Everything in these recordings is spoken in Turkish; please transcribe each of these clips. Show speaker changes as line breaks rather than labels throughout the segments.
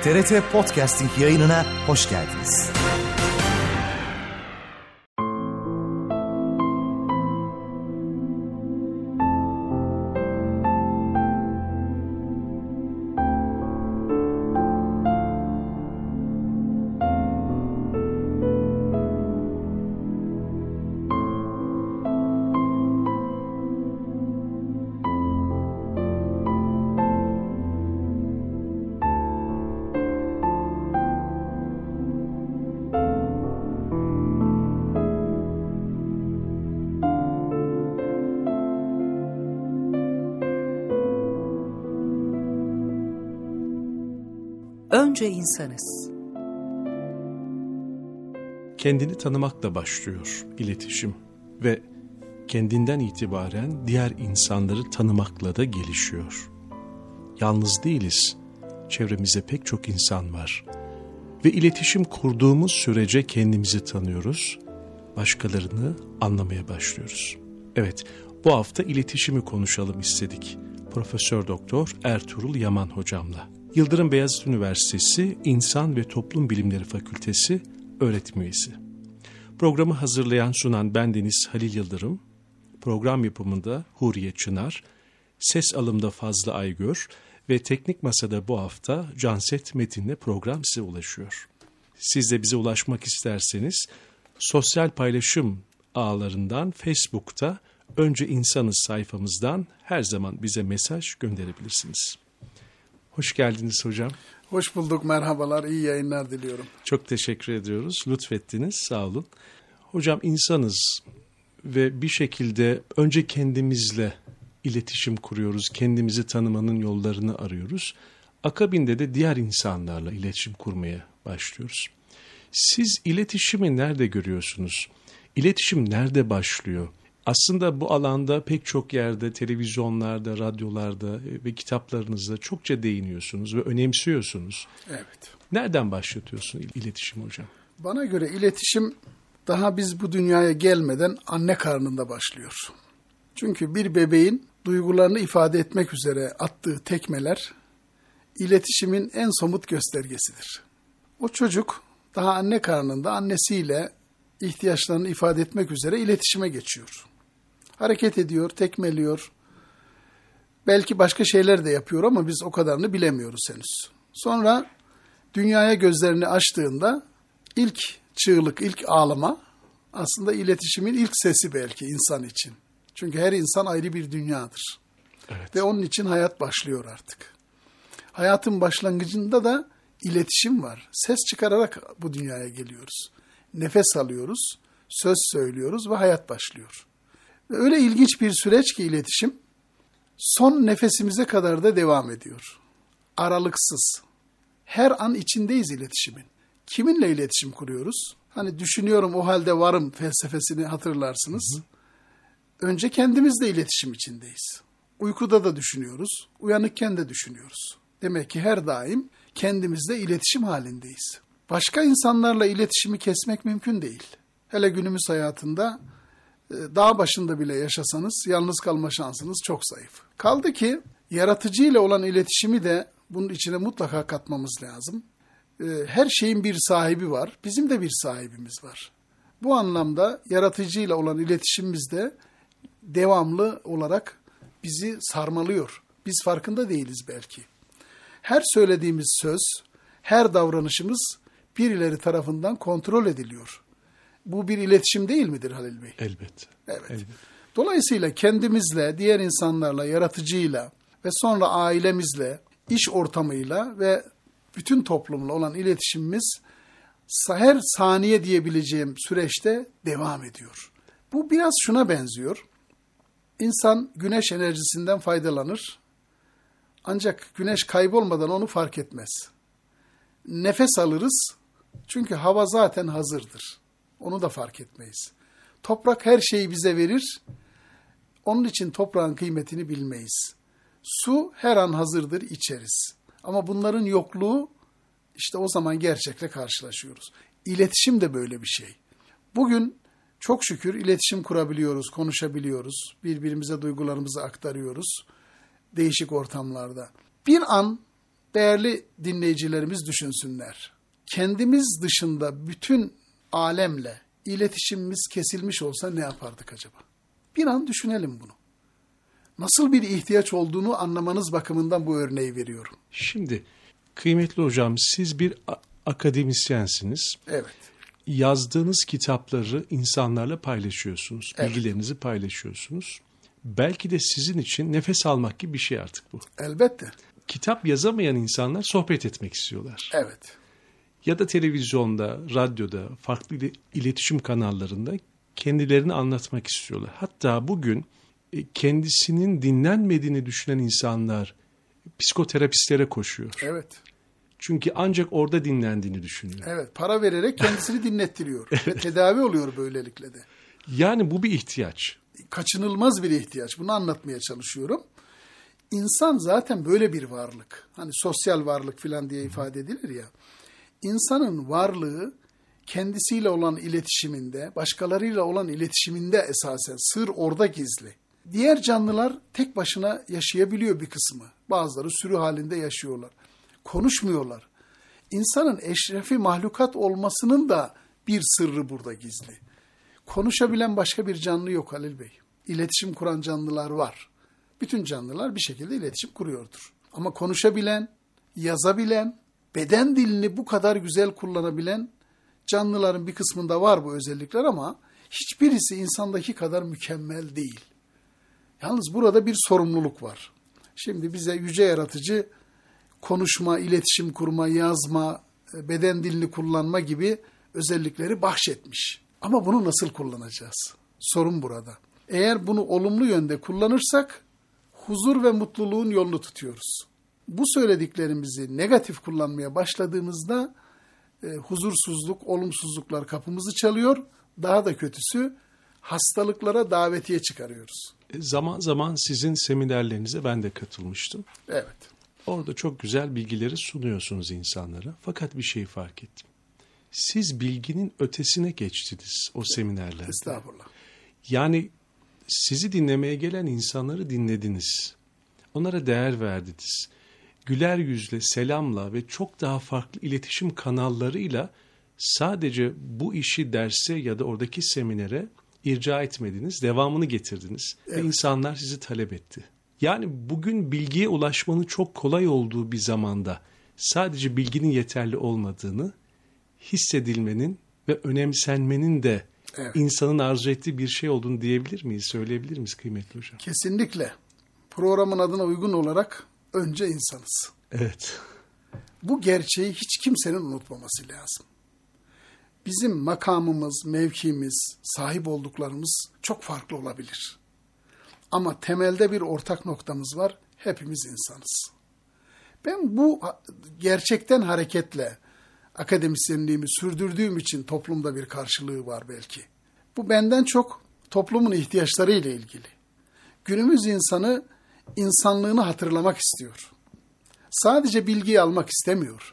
TRT Podcasting yayınına hoş geldiniz.
Önce insanız.
Kendini tanımakla başlıyor iletişim ve kendinden itibaren diğer insanları tanımakla da gelişiyor. Yalnız değiliz, çevremizde pek çok insan var ve iletişim kurduğumuz sürece kendimizi tanıyoruz, başkalarını anlamaya başlıyoruz. Evet, bu hafta iletişimi konuşalım istedik. Profesör Doktor Ertuğrul Yaman hocamla. Yıldırım Beyazıt Üniversitesi İnsan ve Toplum Bilimleri Fakültesi öğretim üyesi. Programı hazırlayan sunan bendeniz Halil Yıldırım, program yapımında Huriye Çınar, ses alımda Fazlı Aygör ve teknik masada bu hafta Canset Metin'le program size ulaşıyor. Siz de bize ulaşmak isterseniz sosyal paylaşım ağlarından Facebook'ta Önce İnsanız sayfamızdan her zaman bize mesaj gönderebilirsiniz. Hoş geldiniz hocam.
Hoş bulduk, merhabalar, iyi yayınlar diliyorum.
Çok teşekkür ediyoruz, lütfettiniz, sağ olun. Hocam insanız ve bir şekilde önce kendimizle iletişim kuruyoruz, kendimizi tanımanın yollarını arıyoruz. Akabinde de diğer insanlarla iletişim kurmaya başlıyoruz. Siz iletişimi nerede görüyorsunuz? İletişim nerede başlıyor? Aslında bu alanda pek çok yerde, televizyonlarda, radyolarda ve kitaplarınızda çokça değiniyorsunuz ve önemsiyorsunuz.
Evet.
Nereden başlatıyorsun iletişim hocam?
Bana göre iletişim daha biz bu dünyaya gelmeden anne karnında başlıyor. Çünkü bir bebeğin duygularını ifade etmek üzere attığı tekmeler iletişimin en somut göstergesidir. O çocuk daha anne karnında annesiyle ihtiyaçlarını ifade etmek üzere iletişime geçiyor. Hareket ediyor, tekmeliyor. Belki başka şeyler de yapıyor ama biz o kadarını bilemiyoruz henüz. Sonra dünyaya gözlerini açtığında ilk çığlık, ilk ağlama aslında iletişimin ilk sesi belki insan için. Çünkü her insan ayrı bir dünyadır.
Evet.
Ve onun için hayat başlıyor artık. Hayatın başlangıcında da iletişim var. Ses çıkararak bu dünyaya geliyoruz. Nefes alıyoruz, söz söylüyoruz ve hayat başlıyor. Ve öyle ilginç bir süreç ki iletişim, son nefesimize kadar da devam ediyor. Aralıksız. Her an içindeyiz iletişimin. Kiminle iletişim kuruyoruz? Hani düşünüyorum o halde varım felsefesini hatırlarsınız. Önce kendimizle iletişim içindeyiz. Uykuda da düşünüyoruz, uyanıkken de düşünüyoruz. Demek ki her daim kendimizle iletişim halindeyiz. Başka insanlarla iletişimi kesmek mümkün değil. Hele günümüz hayatında dağ başında bile yaşasanız yalnız kalma şansınız çok zayıf. Kaldı ki yaratıcı ile olan iletişimi de bunun içine mutlaka katmamız lazım. Her şeyin bir sahibi var, bizim de bir sahibimiz var. Bu anlamda yaratıcı ile olan iletişimimiz de devamlı olarak bizi sarmalıyor. Biz farkında değiliz belki. Her söylediğimiz söz, her davranışımız birileri tarafından kontrol ediliyor. Bu bir iletişim değil midir Halil Bey?
Elbette.
Evet.
Elbette.
Dolayısıyla kendimizle, diğer insanlarla, yaratıcıyla ve sonra ailemizle, iş ortamıyla ve bütün toplumla olan iletişimimiz her saniye diyebileceğim süreçte devam ediyor. Bu biraz şuna benziyor. İnsan güneş enerjisinden faydalanır. Ancak güneş kaybolmadan onu fark etmez. Nefes alırız çünkü hava zaten hazırdır. Onu da fark etmeyiz. Toprak her şeyi bize verir. Onun için toprağın kıymetini bilmeyiz. Su her an hazırdır, içeriz. Ama bunların yokluğu işte o zaman gerçekle karşılaşıyoruz. İletişim de böyle bir şey. Bugün çok şükür iletişim kurabiliyoruz, konuşabiliyoruz. Birbirimize duygularımızı aktarıyoruz değişik ortamlarda. Bir an Değerli dinleyicilerimiz düşünsünler. Kendimiz dışında bütün alemle iletişimimiz kesilmiş olsa ne yapardık acaba? Bir an düşünelim bunu. Nasıl bir ihtiyaç olduğunu anlamanız bakımından bu örneği veriyorum.
Şimdi kıymetli hocam, siz bir akademisyensiniz.
Evet.
Yazdığınız kitapları insanlarla paylaşıyorsunuz.
Evet.
Bilgilerinizi paylaşıyorsunuz. Belki de sizin için nefes almak gibi bir şey artık bu.
Elbette.
Kitap yazamayan insanlar sohbet etmek istiyorlar.
Evet.
Ya da televizyonda, radyoda, farklı iletişim kanallarında kendilerini anlatmak istiyorlar. Hatta bugün kendisinin dinlenmediğini düşünen insanlar psikoterapistlere koşuyor.
Evet.
Çünkü ancak orada dinlendiğini düşünüyor.
Evet. Para vererek kendisini dinlettiriyor. Ve tedavi oluyor böylelikle de.
Yani bu bir ihtiyaç.
Kaçınılmaz bir ihtiyaç. Bunu anlatmaya çalışıyorum. İnsan zaten böyle bir varlık. Hani sosyal varlık falan diye ifade edilir ya. İnsanın varlığı kendisiyle olan iletişiminde, başkalarıyla olan iletişiminde esasen. Sır orada gizli. Diğer canlılar tek başına yaşayabiliyor bir kısmı. Bazıları sürü halinde yaşıyorlar. Konuşmuyorlar. İnsanın eşrefi mahlukat olmasının da bir sırrı burada gizli. Konuşabilen başka bir canlı yok Halil Bey. İletişim kuran canlılar var. Bütün canlılar bir şekilde iletişim kuruyordur. Ama konuşabilen, yazabilen, beden dilini bu kadar güzel kullanabilen canlıların bir kısmında var bu özellikler ama hiçbirisi insandaki kadar mükemmel değil. Yalnız burada bir sorumluluk var. Şimdi bize yüce yaratıcı konuşma, iletişim kurma, yazma, beden dilini kullanma gibi özellikleri bahşetmiş. Ama bunu nasıl kullanacağız? Sorun burada. Eğer bunu olumlu yönde kullanırsak huzur ve mutluluğun yolunu tutuyoruz. Bu söylediklerimizi negatif kullanmaya başladığımızda huzursuzluk, olumsuzluklar kapımızı çalıyor. Daha da kötüsü hastalıklara davetiye çıkarıyoruz.
Zaman zaman sizin seminerlerinize ben de katılmıştım.
Evet.
Orada çok güzel bilgileri sunuyorsunuz insanlara. Fakat bir şey fark ettim. Siz bilginin ötesine geçtiniz o seminerlerde.
Estağfurullah.
Yani sizi dinlemeye gelen insanları dinlediniz. Onlara değer verdiniz. Güler yüzle, selamla ve çok daha farklı iletişim kanallarıyla sadece bu işi derse ya da oradaki seminere irca etmediniz, devamını getirdiniz.
Evet.
Ve insanlar sizi talep etti. Yani bugün bilgiye ulaşmanın çok kolay olduğu bir zamanda sadece bilginin yeterli olmadığını, hissedilmenin ve önemsenmenin de
Evet.
insanın arzu ettiği bir şey olduğunu diyebilir miyiz, söyleyebilir miyiz kıymetli hocam?
Kesinlikle. Programın adına uygun olarak önce insanız.
Evet.
Bu gerçeği hiç kimsenin unutmaması lazım. Bizim makamımız, mevkimiz, sahip olduklarımız çok farklı olabilir. Ama temelde bir ortak noktamız var. Hepimiz insanız. Ben bu gerçekten hareketle akademisyenliğimi sürdürdüğüm için toplumda bir karşılığı var belki. Bu benden çok toplumun ihtiyaçları ile ilgili. Günümüz insanı insanlığını hatırlamak istiyor. Sadece bilgiyi almak istemiyor.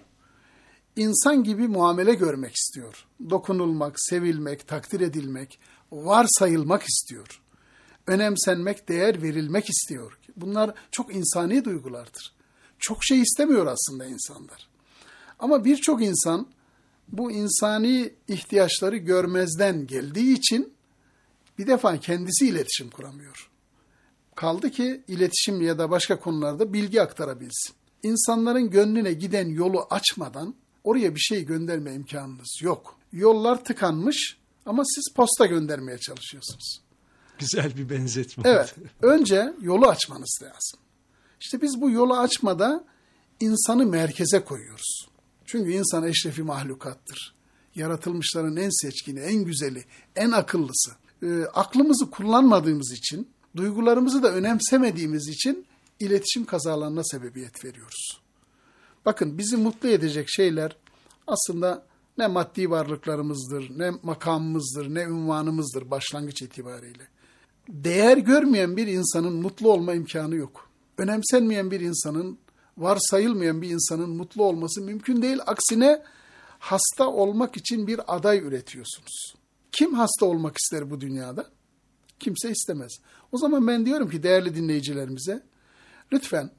İnsan gibi muamele görmek istiyor. Dokunulmak, sevilmek, takdir edilmek, varsayılmak istiyor. Önemsenmek, değer verilmek istiyor. Bunlar çok insani duygulardır. Çok şey istemiyor aslında insanlar. Ama birçok insan bu insani ihtiyaçları görmezden geldiği için bir defa kendisi iletişim kuramıyor. Kaldı ki iletişim ya da başka konularda bilgi aktarabilsin. İnsanların gönlüne giden yolu açmadan oraya bir şey gönderme imkanınız yok. Yollar tıkanmış ama siz posta göndermeye çalışıyorsunuz.
Güzel bir benzetme.
Evet, önce yolu açmanız lazım. İşte biz bu yolu açmada insanı merkeze koyuyoruz. Çünkü insan eşrefi mahlukattır. Yaratılmışların en seçkini, en güzeli, en akıllısı. Aklımızı kullanmadığımız için, duygularımızı da önemsemediğimiz için iletişim kazalarına sebebiyet veriyoruz. Bakın bizi mutlu edecek şeyler aslında ne maddi varlıklarımızdır, ne makamımızdır, ne ünvanımızdır başlangıç itibariyle. Değer görmeyen bir insanın mutlu olma imkanı yok. Önemsenmeyen bir insanın, varsayılmayan bir insanın mutlu olması mümkün değil. Aksine hasta olmak için bir aday üretiyorsunuz. Kim hasta olmak ister bu dünyada? Kimse istemez. O zaman ben diyorum ki değerli dinleyicilerimize, lütfen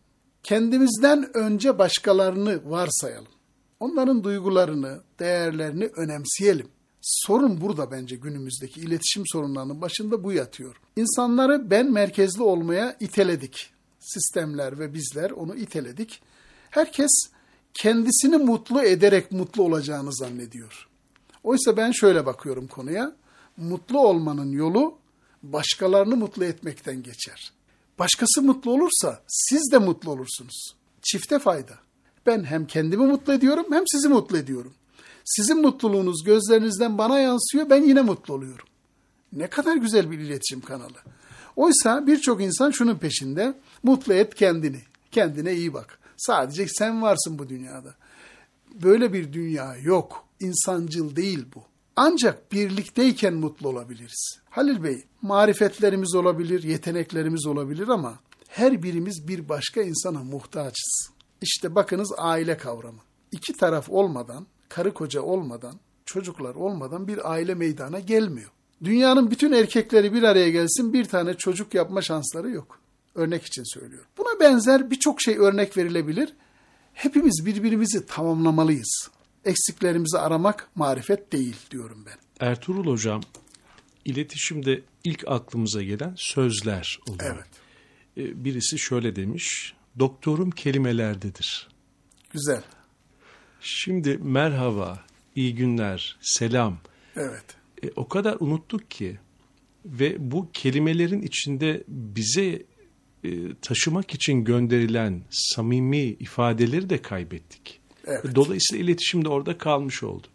kendimizden önce başkalarını varsayalım. Onların duygularını, değerlerini önemseyelim. Sorun burada bence günümüzdeki iletişim sorunlarının başında bu yatıyor. İnsanları ben merkezli olmaya iteledik. Sistemler ve bizler onu iteledik. Herkes kendisini mutlu ederek mutlu olacağını zannediyor. Oysa ben şöyle bakıyorum konuya. Mutlu olmanın yolu başkalarını mutlu etmekten geçer. Başkası mutlu olursa siz de mutlu olursunuz. Çifte fayda. Ben hem kendimi mutlu ediyorum hem sizi mutlu ediyorum. Sizin mutluluğunuz gözlerinizden bana yansıyor, ben yine mutlu oluyorum. Ne kadar güzel bir iletişim kanalı. Oysa birçok insan şunun peşinde, mutlu et kendini, kendine iyi bak. Sadece sen varsın bu dünyada. Böyle bir dünya yok, insancıl değil bu. Ancak birlikteyken mutlu olabiliriz. Halil Bey, marifetlerimiz olabilir, yeteneklerimiz olabilir ama her birimiz bir başka insana muhtaçız. İşte bakınız aile kavramı. İki taraf olmadan, karı koca olmadan, çocuklar olmadan bir aile meydana gelmiyor. Dünyanın bütün erkekleri bir araya gelsin, bir tane çocuk yapma şansları yok. Örnek için söylüyorum. Buna benzer birçok şey örnek verilebilir. Hepimiz birbirimizi tamamlamalıyız. Eksiklerimizi aramak marifet değil diyorum ben.
Ertuğrul Hocam, iletişimde ilk aklımıza gelen sözler oluyor.
Evet.
Birisi şöyle demiş, doktorum kelimelerdedir.
Güzel.
Şimdi merhaba, iyi günler, selam.
Evet.
O kadar unuttuk ki ve bu kelimelerin içinde bize taşımak için gönderilen samimi ifadeleri de kaybettik.
Evet.
Dolayısıyla iletişim de orada kalmış oldu.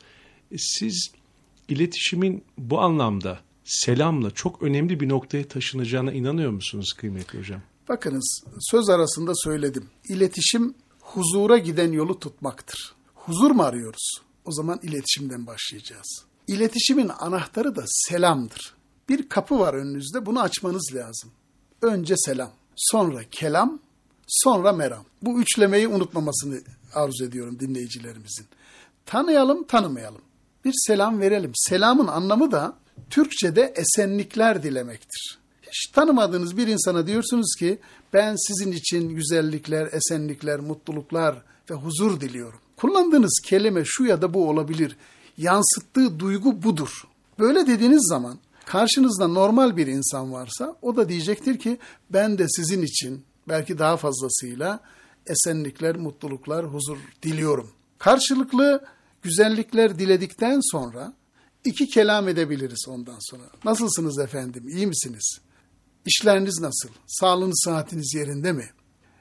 Siz iletişimin bu anlamda selamla çok önemli bir noktaya taşınacağına inanıyor musunuz kıymetli hocam?
Bakınız, söz arasında söyledim. İletişim huzura giden yolu tutmaktır. Huzur mu arıyoruz? O zaman iletişimden başlayacağız. İletişimin anahtarı da selamdır. Bir kapı var önünüzde, bunu açmanız lazım. Önce selam, sonra kelam, sonra meram. Bu üçlemeyi unutmamasını arzu ediyorum dinleyicilerimizin. Tanıyalım, tanımayalım. Bir selam verelim. Selamın anlamı da Türkçe'de esenlikler dilemektir. Hiç tanımadığınız bir insana diyorsunuz ki ben sizin için güzellikler, esenlikler, mutluluklar ve huzur diliyorum. Kullandığınız kelime şu ya da bu olabilir. Yansıttığı duygu budur. Böyle dediğiniz zaman karşınızda normal bir insan varsa o da diyecektir ki ben de sizin için belki daha fazlasıyla esenlikler, mutluluklar, huzur diliyorum. Karşılıklı güzellikler diledikten sonra iki kelam edebiliriz ondan sonra. Nasılsınız efendim, iyi misiniz? İşleriniz nasıl? Sağlığınız, sıhhatiniz yerinde mi?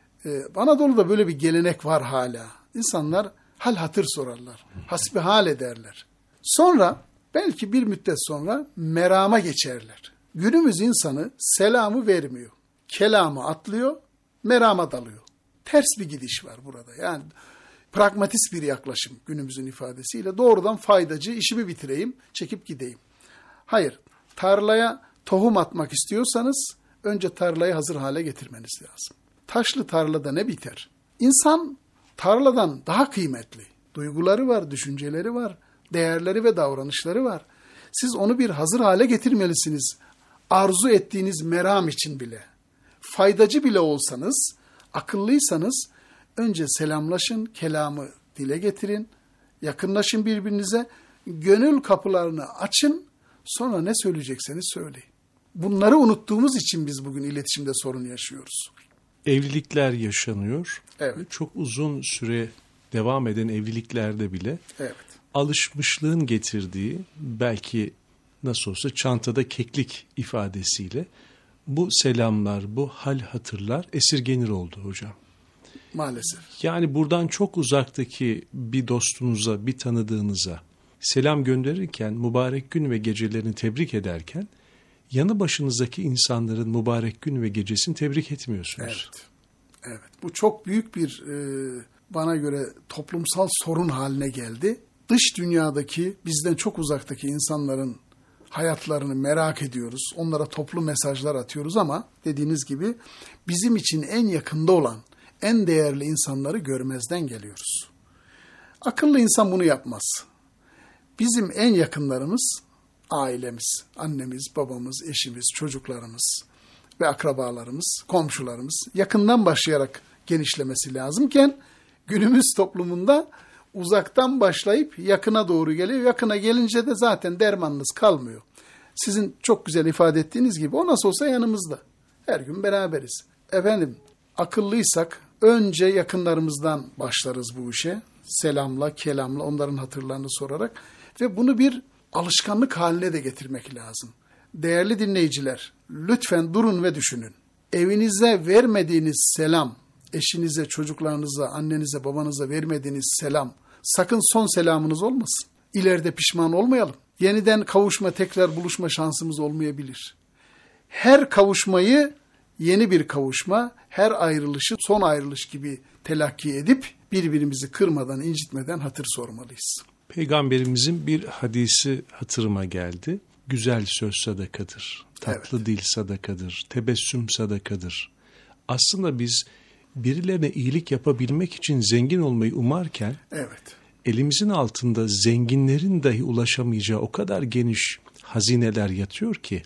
Anadolu'da böyle bir gelenek var hala. İnsanlar hal hatır sorarlar. Hasbihal ederler. Sonra belki bir müddet sonra merama geçerler. Günümüz insanı selamı vermiyor. Kelamı atlıyor, merama dalıyor. Ters bir gidiş var burada. Yani pragmatist bir yaklaşım günümüzün ifadesiyle. Doğrudan faydacı, işimi bitireyim, çekip gideyim. Hayır, tarlaya tohum atmak istiyorsanız önce tarlayı hazır hale getirmeniz lazım. Taşlı tarlada ne biter? İnsan tarladan daha kıymetli. Duyguları var, düşünceleri var, değerleri ve davranışları var. Siz onu bir hazır hale getirmelisiniz. Arzu ettiğiniz meram için bile. Faydacı bile olsanız, akıllıysanız önce selamlaşın, kelamı dile getirin, yakınlaşın birbirinize, gönül kapılarını açın, sonra ne söyleyecekseniz söyleyin. Bunları unuttuğumuz için biz bugün iletişimde sorun yaşıyoruz.
Evlilikler yaşanıyor.
Evet.
Çok uzun süre devam eden evliliklerde bile
Evet.
alışmışlığın getirdiği belki nasıl olsa çantada keklik ifadesiyle bu selamlar, bu hal hatırlar esirgenir oldu hocam.
Maalesef.
Yani buradan çok uzaktaki bir dostunuza, bir tanıdığınıza selam gönderirken, mübarek gün ve gecelerini tebrik ederken, yanı başınızdaki insanların mübarek gün ve gecesini tebrik etmiyorsunuz.
Evet. Evet. Bu çok büyük bir bana göre toplumsal sorun haline geldi. Dış dünyadaki, bizden çok uzaktaki insanların hayatlarını merak ediyoruz. Onlara toplu mesajlar atıyoruz ama dediğiniz gibi bizim için en yakında olan, en değerli insanları görmezden geliyoruz. Akıllı insan bunu yapmaz. Bizim en yakınlarımız ailemiz, annemiz, babamız, eşimiz, çocuklarımız ve akrabalarımız, komşularımız. Yakından başlayarak genişlemesi lazımken günümüz toplumunda uzaktan başlayıp yakına doğru geliyor. Yakına gelince de zaten dermanınız kalmıyor. Sizin çok güzel ifade ettiğiniz gibi o nasıl olsa yanımızda. Her gün beraberiz. Efendim, akıllıysak önce yakınlarımızdan başlarız bu işe. Selamla, kelamla, onların hatırlarını sorarak ve bunu bir alışkanlık haline de getirmek lazım. Değerli dinleyiciler, lütfen durun ve düşünün. Evinize vermediğiniz selam, eşinize, çocuklarınıza, annenize, babanıza vermediğiniz selam, sakın son selamınız olmasın. İleride pişman olmayalım. Yeniden kavuşma, tekrar buluşma şansımız olmayabilir. Her kavuşmayı yeni bir kavuşma, her ayrılışı son ayrılış gibi telakki edip birbirimizi kırmadan, incitmeden hatır sormalıyız.
Peygamberimizin bir hadisi hatırıma geldi. Güzel söz sadakadır, tatlı dil sadakadır, tebessüm sadakadır. Aslında biz birilerine iyilik yapabilmek için zengin olmayı umarken, elimizin altında zenginlerin dahi ulaşamayacağı o kadar geniş hazineler yatıyor ki,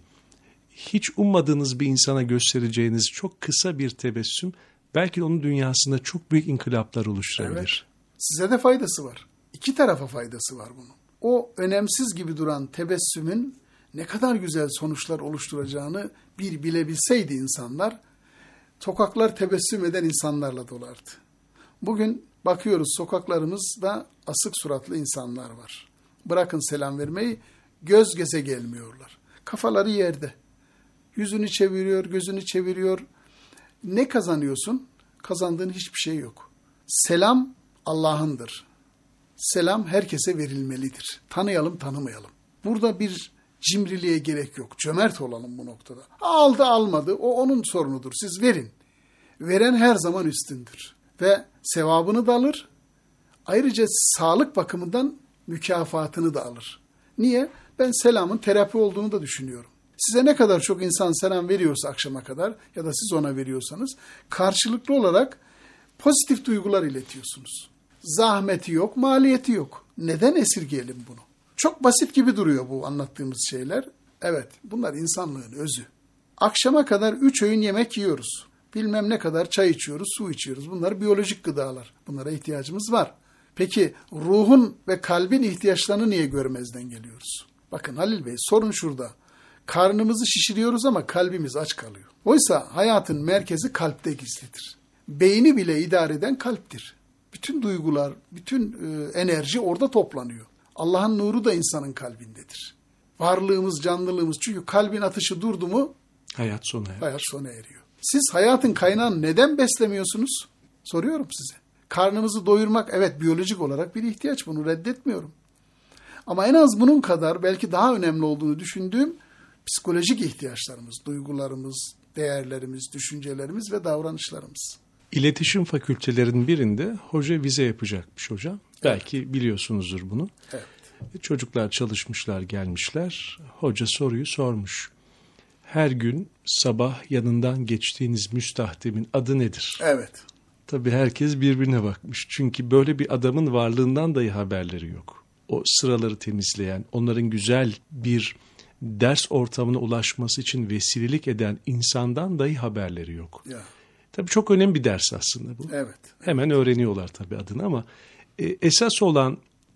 hiç ummadığınız bir insana göstereceğiniz çok kısa bir tebessüm, belki onun dünyasında çok büyük inkılaplar oluşturabilir.
Evet. Size de faydası var. İki tarafa faydası var bunun. O önemsiz gibi duran tebessümün ne kadar güzel sonuçlar oluşturacağını bir bilebilseydi insanlar, sokaklar tebessüm eden insanlarla dolardı. Bugün bakıyoruz sokaklarımızda asık suratlı insanlar var. Bırakın selam vermeyi, göz göze gelmiyorlar. Kafaları yerde. Yüzünü çeviriyor, gözünü çeviriyor. Ne kazanıyorsun? Kazandığın hiçbir şey yok. Selam Allah'ındır. Selam herkese verilmelidir. Tanıyalım, tanımayalım. Burada bir cimriliğe gerek yok. Cömert olalım bu noktada. Aldı almadı, o onun sorunudur. Siz verin. Veren her zaman üstündür. Ve sevabını da alır. Ayrıca sağlık bakımından mükafatını da alır. Niye? Ben selamın terapi olduğunu da düşünüyorum. Size ne kadar çok insan selam veriyorsa akşama kadar ya da siz ona veriyorsanız karşılıklı olarak pozitif duygular iletiyorsunuz. Zahmeti yok, maliyeti yok. Neden esirgeyelim bunu? Çok basit gibi duruyor bu anlattığımız şeyler. Evet, bunlar insanlığın özü. Akşama kadar 3 öğün yemek yiyoruz. Bilmem ne kadar çay içiyoruz, su içiyoruz. Bunlar biyolojik gıdalar. Bunlara ihtiyacımız var. Peki ruhun ve kalbin ihtiyaçlarını niye görmezden geliyoruz? Bakın Halil Bey, sorun şurada. Karnımızı şişiriyoruz ama kalbimiz aç kalıyor. Oysa hayatın merkezi kalpte gizlidir. Beyni bile idare eden kalptir. Bütün duygular, bütün enerji orada toplanıyor. Allah'ın nuru da insanın kalbindedir. Varlığımız, canlılığımız, çünkü kalbin atışı durdu mu
hayat sona
eriyor. Siz hayatın kaynağını neden beslemiyorsunuz? Soruyorum size. Karnımızı doyurmak evet biyolojik olarak bir ihtiyaç, bunu reddetmiyorum. Ama en az bunun kadar belki daha önemli olduğunu düşündüğüm psikolojik ihtiyaçlarımız, duygularımız, değerlerimiz, düşüncelerimiz ve davranışlarımız.
İletişim fakültelerinin birinde hoca vize yapacakmış hocam. Evet. Belki biliyorsunuzdur bunu.
Evet.
Çocuklar çalışmışlar, gelmişler. Hoca soruyu sormuş. Her gün sabah yanından geçtiğiniz müstahdemin adı nedir?
Evet.
Tabii herkes birbirine bakmış. Çünkü böyle bir adamın varlığından dahi haberleri yok. O sıraları temizleyen, onların güzel bir ders ortamına ulaşması için vesilelik eden insandan dahi haberleri yok.
Ya.
Tabii çok önemli bir ders aslında bu.
Evet.
Hemen öğreniyorlar tabii adını ama esas olan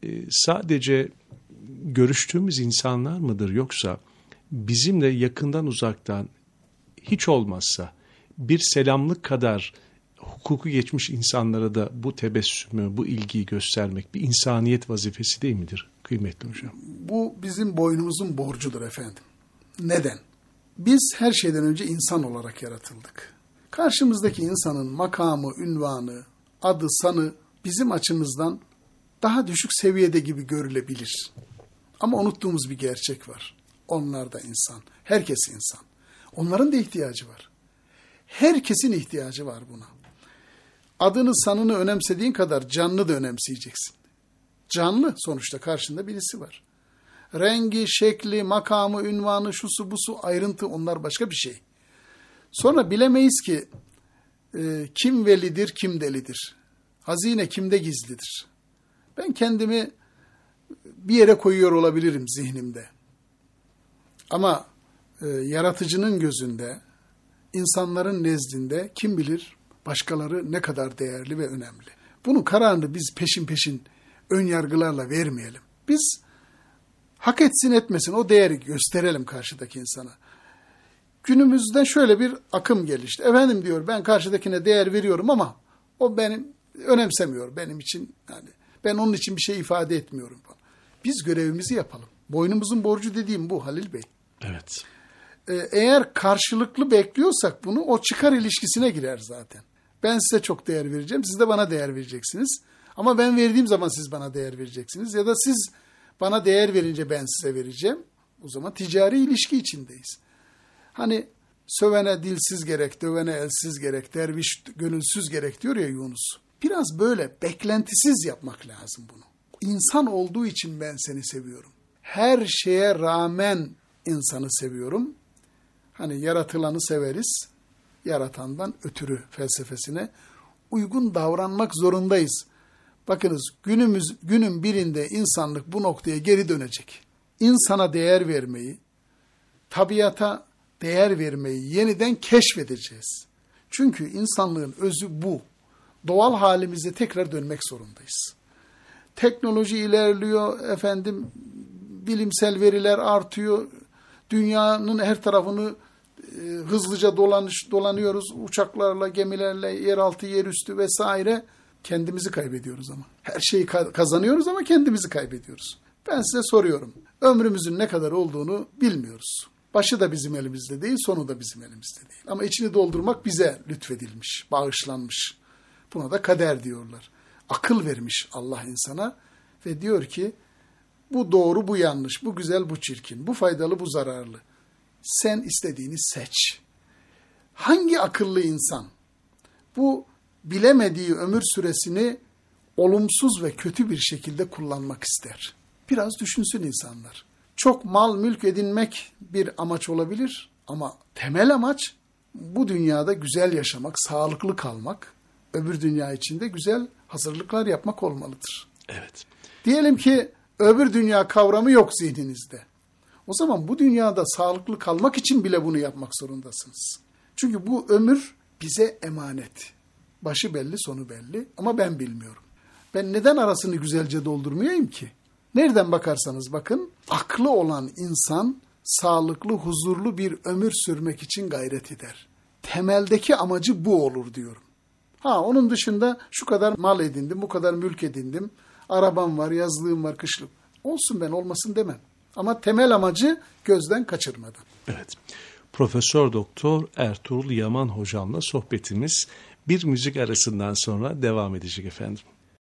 sadece görüştüğümüz insanlar mıdır, yoksa bizimle yakından uzaktan hiç olmazsa bir selamlık kadar hukuku geçmiş insanlara da bu tebessümü, bu ilgiyi göstermek bir insaniyet vazifesi değil midir kıymetli hocam?
Bu bizim boynumuzun borcudur efendim. Neden? Biz her şeyden önce insan olarak yaratıldık. Karşımızdaki insanın makamı, ünvanı, adı, sanı bizim açımızdan daha düşük seviyede gibi görülebilir. Ama unuttuğumuz bir gerçek var. Onlar da insan. Herkes insan. Onların da ihtiyacı var. Herkesin ihtiyacı var buna. Adını, sanını önemsediğin kadar canlı da önemseyeceksin. Canlı, sonuçta karşında birisi var. Rengi, şekli, makamı, ünvanı, şusu, busu, ayrıntı, onlar başka bir şey. Sonra bilemeyiz ki kim velidir, kim delidir. Hazine kimde gizlidir. Ben kendimi bir yere koyuyor olabilirim zihnimde. Ama yaratıcının gözünde, insanların nezdinde kim bilir başkaları ne kadar değerli ve önemli. Bunun kararını biz peşin ön yargılarla vermeyelim. Biz hak etsin etmesin o değeri gösterelim karşıdaki insana. Günümüzde şöyle bir akım gelişti. Efendim diyor, ben karşıdakine değer veriyorum ama o benim önemsemiyor benim için. Yani ben onun için bir şey ifade etmiyorum falan. Biz görevimizi yapalım. Boynumuzun borcu dediğim bu Halil Bey.
Evet.
Eğer karşılıklı bekliyorsak bunu, o çıkar ilişkisine girer zaten. Ben size çok değer vereceğim, siz de bana değer vereceksiniz. Ama ben verdiğim zaman siz bana değer vereceksiniz. Ya da siz bana değer verince ben size vereceğim. O zaman ticari ilişki içindeyiz. Hani sövene dilsiz gerek, dövene elsiz gerek, derviş gönülsüz gerek diyor ya Yunus. Biraz böyle beklentisiz yapmak lazım bunu. İnsan olduğu için ben seni seviyorum. Her şeye rağmen insanı seviyorum. Hani yaratılanı severiz, yaratandan ötürü felsefesine uygun davranmak zorundayız. Bakınız günün birinde insanlık bu noktaya geri dönecek. İnsana değer vermeyi, tabiata değer vermeyi yeniden keşfedeceğiz. Çünkü insanlığın özü bu. Doğal halimize tekrar dönmek zorundayız. Teknoloji ilerliyor, bilimsel veriler artıyor. Dünyanın her tarafını hızlıca dolanıyoruz. Uçaklarla, gemilerle, yeraltı, yerüstü vesaire. Kendimizi kaybediyoruz ama. Her şeyi kazanıyoruz ama kendimizi kaybediyoruz. Ben size soruyorum. Ömrümüzün ne kadar olduğunu bilmiyoruz. Başı da bizim elimizde değil, sonu da bizim elimizde değil. Ama içini doldurmak bize lütfedilmiş, bağışlanmış. Buna da kader diyorlar. Akıl vermiş Allah insana ve diyor ki bu doğru, bu yanlış, bu güzel, bu çirkin, bu faydalı, bu zararlı. Sen istediğini seç. Hangi akıllı insan bu bilemediği ömür süresini olumsuz ve kötü bir şekilde kullanmak ister? Biraz düşünsün insanlar. Çok mal mülk edinmek bir amaç olabilir ama temel amaç bu dünyada güzel yaşamak, sağlıklı kalmak, öbür dünya içinde güzel hazırlıklar yapmak olmalıdır.
Evet.
Diyelim ki öbür dünya kavramı yok zihninizde. O zaman bu dünyada sağlıklı kalmak için bile bunu yapmak zorundasınız. Çünkü bu ömür bize emanet. Başı belli, sonu belli ama ben bilmiyorum. Ben neden arasını güzelce doldurmayayım ki? Nereden bakarsanız bakın, aklı olan insan sağlıklı, huzurlu bir ömür sürmek için gayret eder. Temeldeki amacı bu olur diyorum. Onun dışında şu kadar mal edindim, bu kadar mülk edindim, arabam var, yazlığım var, kışlık. Olsun, ben olmasın demem. Ama temel amacı gözden kaçırmadan.
Evet. Profesör Doktor Ertuğrul Yaman hocamla sohbetimiz bir müzik arasından sonra devam edecek efendim.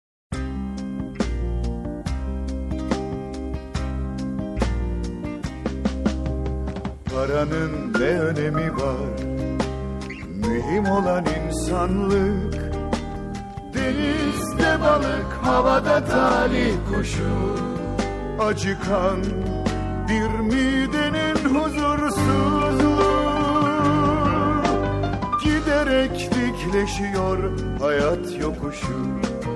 Paranın ne önemi var? Mühim olan insanlık. Denizde balık, havada talih kuşu. Acıkan bir midenin huzursuzluğu. Giderek dikleşiyor hayat yokuşu.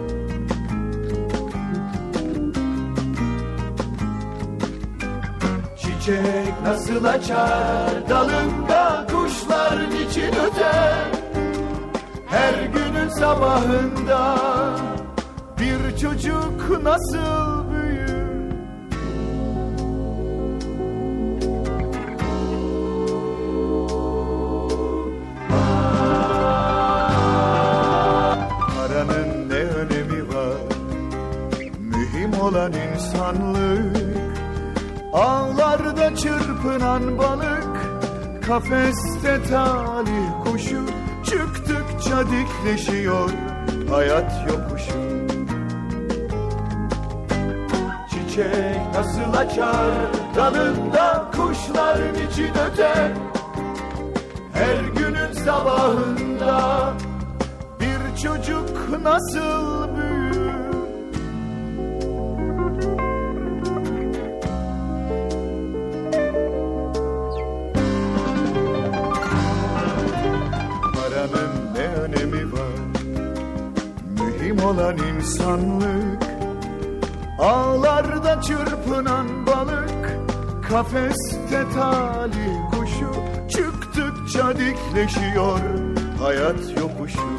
Çiçek nasıl açar dalında, kuşlar niçin öter? Her günün sabahında bir çocuk nasıl büyür? Paranın ne önemi var? Mühim olan insanlık. Ağlarda çırpınan balık, kafeste talih kuşu. Çıktıkça dikleşiyor hayat yokuşu. Çiçek nasıl açar dalında, kuşlar niçin öter? Her günün sabahında bir çocuk nasıl büyür? Paranın ne önemi var? Mühim olan insanlık. Ağlarda çırpınan balık, kafeste talih kuşu. Çıktıkça dikleşiyor hayat yokuşu.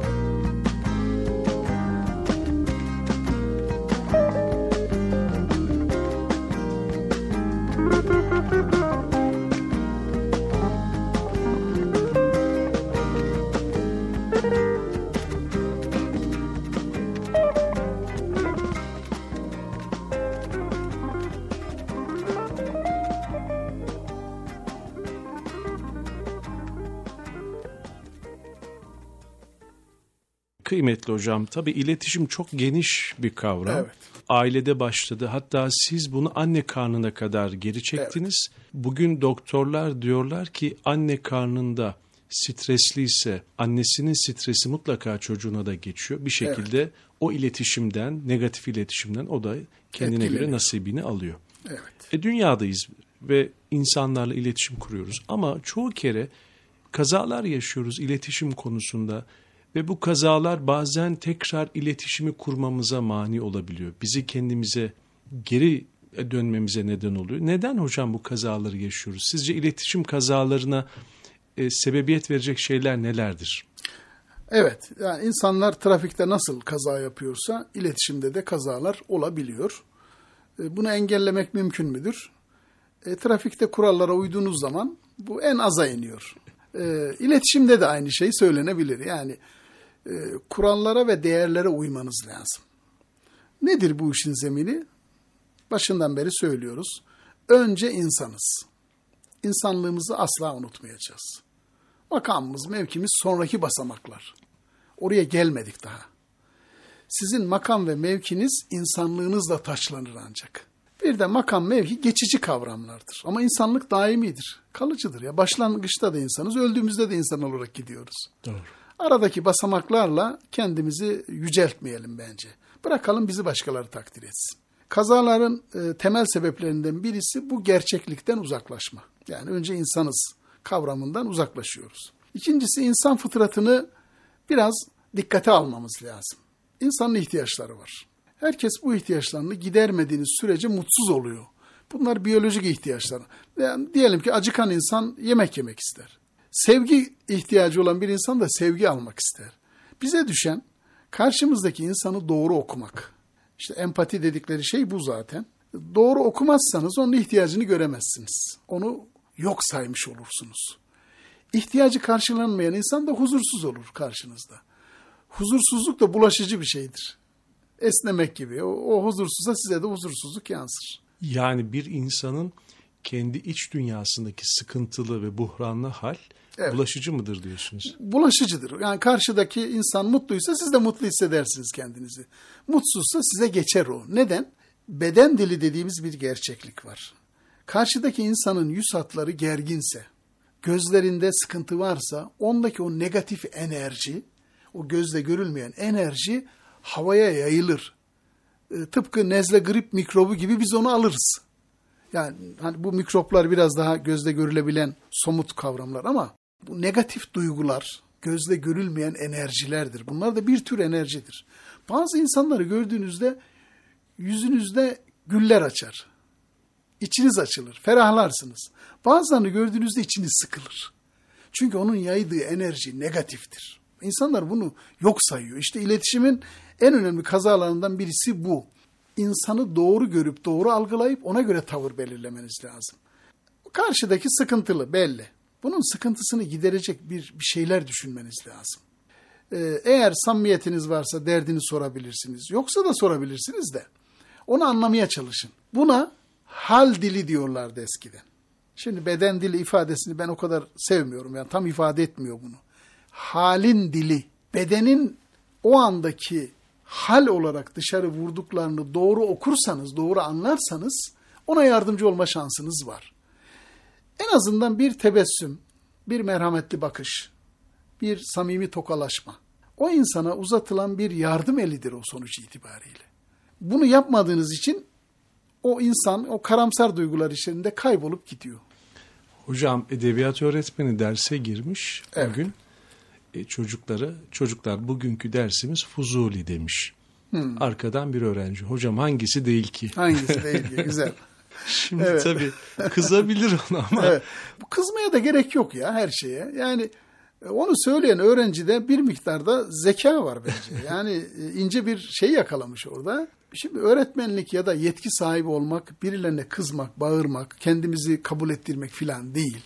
Kıymetli hocam, tabii iletişim çok geniş bir kavram.
Evet.
Ailede başladı. Hatta siz bunu anne karnına kadar geri çektiniz. Evet. Bugün doktorlar diyorlar ki anne karnında stresliyse annesinin stresi mutlaka çocuğuna da geçiyor. Bir şekilde o iletişimden, negatif iletişimden o da kendine göre nasibini alıyor.
Evet.
Dünyadayız ve insanlarla iletişim kuruyoruz. Ama çoğu kere kazalar yaşıyoruz iletişim konusunda. Ve bu kazalar bazen tekrar iletişimi kurmamıza mani olabiliyor. Bizi kendimize geri dönmemize neden oluyor. Neden hocam bu kazaları yaşıyoruz? Sizce iletişim kazalarına sebebiyet verecek şeyler nelerdir?
Evet, yani insanlar trafikte nasıl kaza yapıyorsa iletişimde de kazalar olabiliyor. Bunu engellemek mümkün müdür? Trafikte kurallara uyduğunuz zaman bu en aza iniyor. İletişimde de aynı şey söylenebilir. Yani kurallara ve değerlere uymanız lazım. Nedir bu işin zemini? Başından beri söylüyoruz. Önce insanız. İnsanlığımızı asla unutmayacağız. Makamımız, mevkimiz sonraki basamaklar. Oraya gelmedik daha. Sizin makam ve mevkiniz insanlığınızla taçlanır ancak. Bir de makam, mevki geçici kavramlardır. Ama insanlık daimidir, kalıcıdır. Ya başlangıçta da insanız, öldüğümüzde de insan olarak gidiyoruz.
Doğru.
Aradaki basamaklarla kendimizi yüceltmeyelim bence. Bırakalım bizi başkaları takdir etsin. Kazaların temel sebeplerinden birisi bu gerçeklikten uzaklaşma. Yani önce insanız kavramından uzaklaşıyoruz. İkincisi insan fıtratını biraz dikkate almamız lazım. İnsanın ihtiyaçları var. Herkes bu ihtiyaçlarını gidermediğiniz sürece mutsuz oluyor. Bunlar biyolojik ihtiyaçlar. Yani diyelim ki acıkan insan yemek yemek ister. Sevgi ihtiyacı olan bir insan da sevgi almak ister. Bize düşen karşımızdaki insanı doğru okumak. İşte empati dedikleri şey bu zaten. Doğru okumazsanız onun ihtiyacını göremezsiniz. Onu yok saymış olursunuz. İhtiyacı karşılanmayan insan da huzursuz olur karşınızda. Huzursuzluk da bulaşıcı bir şeydir. Esnemek gibi. O huzursuzsa size de huzursuzluk yansır.
Yani bir insanın kendi iç dünyasındaki sıkıntılı ve buhranlı hal bulaşıcı mıdır diyorsunuz?
Bulaşıcıdır. Yani karşıdaki insan mutluysa siz de mutlu hissedersiniz kendinizi. Mutsuzsa size geçer o. Neden? Beden dili dediğimiz bir gerçeklik var. Karşıdaki insanın yüz hatları gerginse, gözlerinde sıkıntı varsa, ondaki o negatif enerji, o gözle görülmeyen enerji havaya yayılır. Tıpkı nezle, grip mikrobu gibi biz onu alırız. Yani hani bu mikroplar biraz daha gözle görülebilen somut kavramlar ama bu negatif duygular gözle görülmeyen enerjilerdir. Bunlar da bir tür enerjidir. Bazı insanları gördüğünüzde yüzünüzde güller açar. İçiniz açılır, ferahlarsınız. Bazılarını gördüğünüzde içiniz sıkılır. Çünkü onun yaydığı enerji negatiftir. İnsanlar bunu yok sayıyor. İşte iletişimin en önemli kazalarından birisi bu. İnsanı doğru görüp doğru algılayıp ona göre tavır belirlemeniz lazım. Karşıdaki sıkıntılı belli. Bunun sıkıntısını giderecek bir şeyler düşünmeniz lazım. Eğer samimiyetiniz varsa derdini sorabilirsiniz. Yoksa da sorabilirsiniz de. Onu anlamaya çalışın. Buna hal dili diyorlardı eskiden. Şimdi beden dili ifadesini ben o kadar sevmiyorum. Yani tam ifade etmiyor bunu. Halin dili, bedenin o andaki hal olarak dışarı vurduklarını doğru okursanız, doğru anlarsanız ona yardımcı olma şansınız var. En azından bir tebessüm, bir merhametli bakış, bir samimi tokalaşma. O insana uzatılan bir yardım elidir o sonuç itibariyle. Bunu yapmadığınız için o insan o karamsar duygular içerisinde kaybolup gidiyor.
Hocam edebiyat öğretmeni derse girmiş bugün. Çocuklar bugünkü dersimiz Fuzuli demiş. Arkadan bir öğrenci. Hocam hangisi değil ki?
Hangisi değil ki? Güzel.
Şimdi tabii kızabilir ona ama.
Evet. Kızmaya da gerek yok ya her şeye. Yani Onu söyleyen öğrencide bir miktarda zeka var bence. Yani ince bir şey yakalamış orada. Şimdi öğretmenlik ya da yetki sahibi olmak, birilerine kızmak, bağırmak, kendimizi kabul ettirmek filan değil.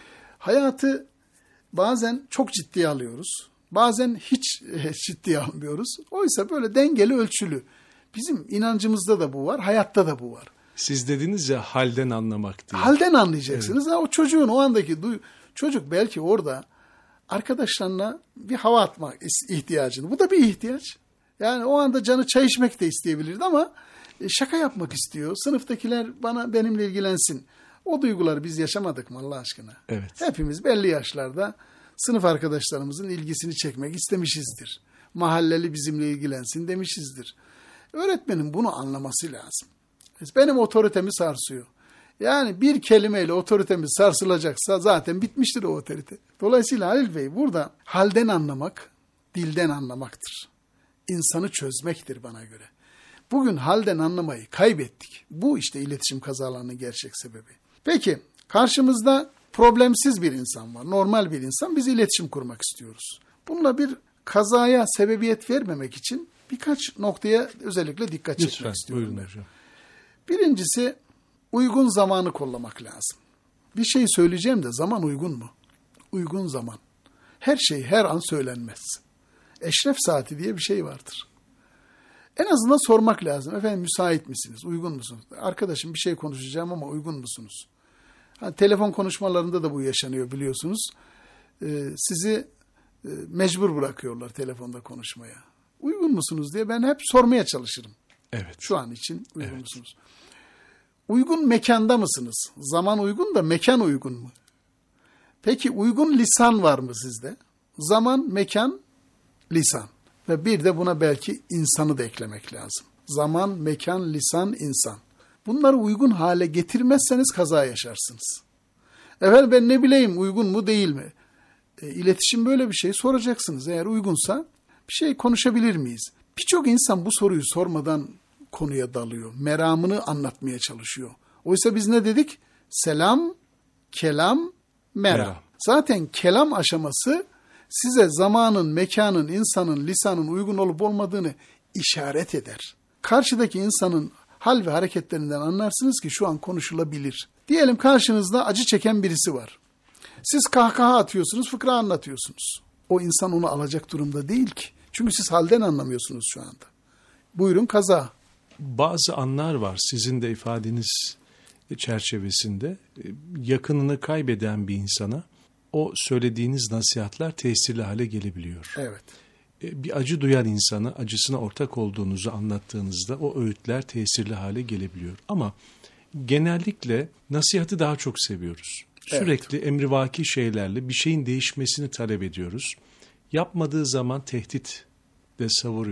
Hayatı bazen çok ciddiye alıyoruz. Bazen hiç ciddiye almıyoruz. Oysa böyle dengeli, ölçülü. Bizim inancımızda da bu var, hayatta da bu var.
Siz dediniz ya halden anlamak diye.
Halden anlayacaksınız. Evet. O çocuğun o andaki çocuk belki orada arkadaşlarına bir hava atmak ihtiyacını. Bu da bir ihtiyaç. Yani o anda canı çay içmek de isteyebilirdi ama şaka yapmak istiyor. Sınıftakiler benimle ilgilensin. O duyguları biz yaşamadık mı Allah aşkına?
Evet.
Hepimiz belli yaşlarda sınıf arkadaşlarımızın ilgisini çekmek istemişizdir. Mahalleli bizimle ilgilensin demişizdir. Öğretmenin bunu anlaması lazım. Benim otoritemi sarsıyor. Yani bir kelimeyle otoritemiz sarsılacaksa zaten bitmiştir o otorite. Dolayısıyla Halil Bey burada halden anlamak, dilden anlamaktır. İnsanı çözmektir bana göre. Bugün halden anlamayı kaybettik. Bu işte iletişim kazalarının gerçek sebebi. Peki karşımızda problemsiz bir insan var, normal bir insan. Biz iletişim kurmak istiyoruz. Bununla bir kazaya sebebiyet vermemek için birkaç noktaya özellikle dikkat çekmek istiyorum.
Buyurun hocam.
Birincisi uygun zamanı kollamak lazım. Bir şey söyleyeceğim de zaman uygun mu? Uygun zaman. Her şey her an söylenmez. Eşref saati diye bir şey vardır. En azından sormak lazım. Efendim müsait misiniz? Uygun musunuz? Arkadaşım bir şey konuşacağım ama uygun musunuz? Telefon konuşmalarında da bu yaşanıyor biliyorsunuz. Sizi mecbur bırakıyorlar telefonda konuşmaya. Uygun musunuz diye ben hep sormaya çalışırım.
Evet.
Şu an için uygun musunuz? Uygun mekanda mısınız? Zaman uygun da mekan uygun mu? Peki uygun lisan var mı sizde? Zaman, mekan, lisan. Ve bir de buna belki insanı da eklemek lazım. Zaman, mekan, lisan, insan. Bunları uygun hale getirmezseniz kaza yaşarsınız. Efendim ben ne bileyim uygun mu değil mi? İletişim böyle bir şey soracaksınız. Eğer uygunsa bir şey konuşabilir miyiz? Birçok insan bu soruyu sormadan konuya dalıyor. Meramını anlatmaya çalışıyor. Oysa biz ne dedik? Selam, kelam, meram. Zaten kelam aşaması size zamanın, mekanın, insanın, lisanın uygun olup olmadığını işaret eder. Karşıdaki insanın hal ve hareketlerinden anlarsınız ki şu an konuşulabilir. Diyelim karşınızda acı çeken birisi var. Siz kahkaha atıyorsunuz, fıkra anlatıyorsunuz. O insan onu alacak durumda değil ki. Çünkü siz halden anlamıyorsunuz şu anda. Buyurun kaza.
Bazı anlar var sizin de ifadeniz çerçevesinde. Yakınını kaybeden bir insana o söylediğiniz nasihatler tesirli hale gelebiliyor.
Evet.
Bir acı duyan insana acısına ortak olduğunuzu anlattığınızda o öğütler tesirli hale gelebiliyor. Ama genellikle nasihatı daha çok seviyoruz. Sürekli emrivaki şeylerle bir şeyin değişmesini talep ediyoruz. Yapmadığı zaman tehditler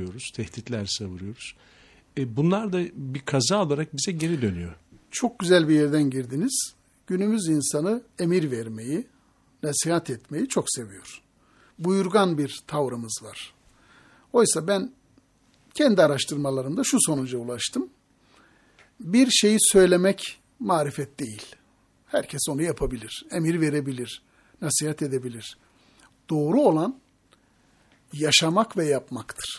savuruyoruz. Bunlar da bir kaza olarak bize geri dönüyor.
Çok güzel bir yerden girdiniz. Günümüz insanı emir vermeyi, nasihat etmeyi çok seviyor. Buyurgan bir tavrımız var. Oysa ben kendi araştırmalarımda şu sonuca ulaştım. Bir şeyi söylemek marifet değil. Herkes onu yapabilir, emir verebilir, nasihat edebilir. Doğru olan yaşamak ve yapmaktır.